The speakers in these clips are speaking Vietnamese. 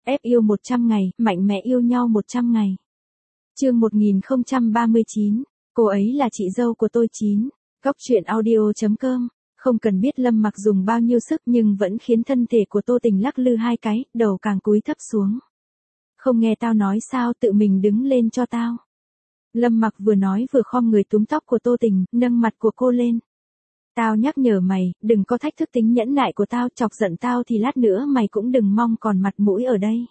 Ép yêu 100 ngày, mạnh mẽ yêu nhau 100 ngày. Chương 1039, cô ấy là chị dâu của tôi 9. Góc truyện audio.com. Không cần biết Lâm Mặc dùng bao nhiêu sức nhưng vẫn khiến thân thể của Tô Tình lắc lư hai cái, đầu càng cúi thấp xuống. Không nghe tao nói sao, tự mình đứng lên cho tao. Lâm Mặc vừa nói vừa khom người túm tóc của Tô Tình, nâng mặt của cô lên. Tao nhắc nhở mày, đừng có thách thức tính nhẫn nại của tao, chọc giận tao thì lát nữa mày cũng đừng mong còn mặt mũi ở đây.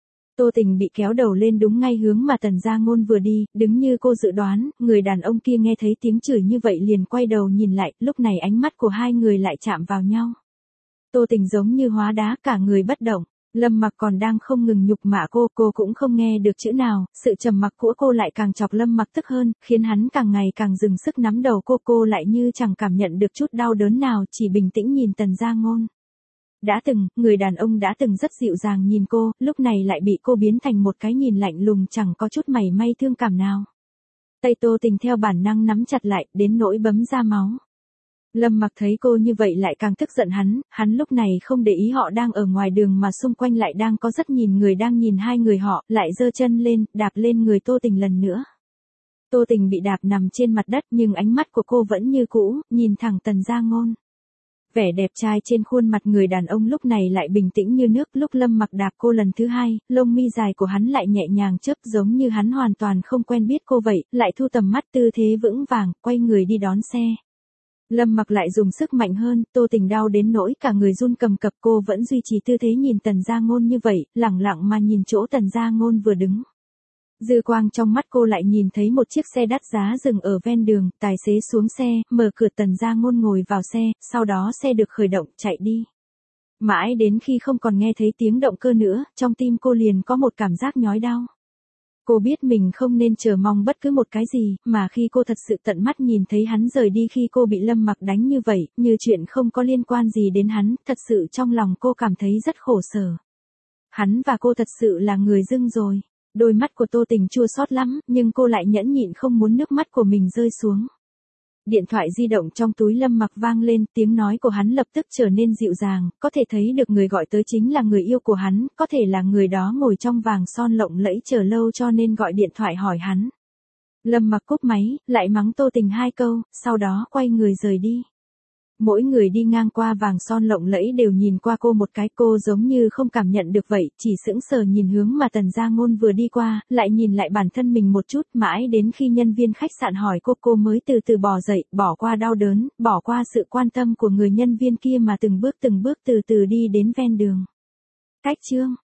Tô Tình bị kéo đầu lên đúng ngay hướng mà Tần Gia Ngôn vừa đi, đứng như cô dự đoán, người đàn ông kia nghe thấy tiếng chửi như vậy liền quay đầu nhìn lại, lúc này ánh mắt của hai người lại chạm vào nhau. Tô Tình giống như hóa đá, cả người bất động. Lâm Mặc còn đang không ngừng nhục mạ cô cũng không nghe được chữ nào, sự trầm mặc của cô lại càng chọc Lâm Mặc tức hơn, khiến hắn càng ngày càng dừng sức nắm đầu cô lại như chẳng cảm nhận được chút đau đớn nào, chỉ bình tĩnh nhìn Tần Gia Ngôn. Đã từng, người đàn ông đã từng rất dịu dàng nhìn cô, lúc này lại bị cô biến thành một cái nhìn lạnh lùng chẳng có chút mảy may thương cảm nào. Tay Tô Tình theo bản năng nắm chặt lại, đến nỗi bấm ra máu. Lâm Mặc thấy cô như vậy lại càng tức giận hắn lúc này không để ý họ đang ở ngoài đường mà xung quanh lại đang có rất nhìn người đang nhìn hai người họ, lại giơ chân lên, đạp lên người Tô Tình lần nữa. Tô Tình bị đạp nằm trên mặt đất nhưng ánh mắt của cô vẫn như cũ, nhìn thẳng Tần Gia Ngôn. Vẻ đẹp trai trên khuôn mặt người đàn ông lúc này lại bình tĩnh như nước, lúc Lâm Mặc đạp cô lần thứ hai, lông mi dài của hắn lại nhẹ nhàng chớp giống như hắn hoàn toàn không quen biết cô vậy, lại thu tầm mắt tư thế vững vàng, quay người đi đón xe. Lâm Mặc lại dùng sức mạnh hơn, Tô Tình đau đến nỗi cả người run cầm cập, cô vẫn duy trì tư thế nhìn Tần Gia Ngôn như vậy, lẳng lặng mà nhìn chỗ Tần Gia Ngôn vừa đứng. Dư quang trong mắt cô lại nhìn thấy một chiếc xe đắt giá dừng ở ven đường, tài xế xuống xe, mở cửa, Tần Gia Ngôn ngồi vào xe, sau đó xe được khởi động, chạy đi. Mãi đến khi không còn nghe thấy tiếng động cơ nữa, trong tim cô liền có một cảm giác nhói đau. Cô biết mình không nên chờ mong bất cứ một cái gì, mà khi cô thật sự tận mắt nhìn thấy hắn rời đi khi cô bị Lâm Mặc đánh như vậy, như chuyện không có liên quan gì đến hắn, thật sự trong lòng cô cảm thấy rất khổ sở. Hắn và cô thật sự là người dưng rồi. Đôi mắt của Tô Tình chua xót lắm, nhưng cô lại nhẫn nhịn không muốn nước mắt của mình rơi xuống. Điện thoại di động trong túi Lâm Mặc vang lên, tiếng nói của hắn lập tức trở nên dịu dàng, có thể thấy được người gọi tới chính là người yêu của hắn, có thể là người đó ngồi trong vàng son lộng lẫy chờ lâu cho nên gọi điện thoại hỏi hắn. Lâm Mặc cúp máy, lại mắng Tô Tình hai câu, sau đó quay người rời đi. Mỗi người đi ngang qua vàng son lộng lẫy đều nhìn qua cô một cái, cô giống như không cảm nhận được vậy, chỉ sững sờ nhìn hướng mà Tần Gia Ngôn vừa đi qua, lại nhìn lại bản thân mình một chút, mãi đến khi nhân viên khách sạn hỏi cô mới từ từ bò dậy, bỏ qua đau đớn, bỏ qua sự quan tâm của người nhân viên kia mà từng bước từ từ đi đến ven đường. Cách chương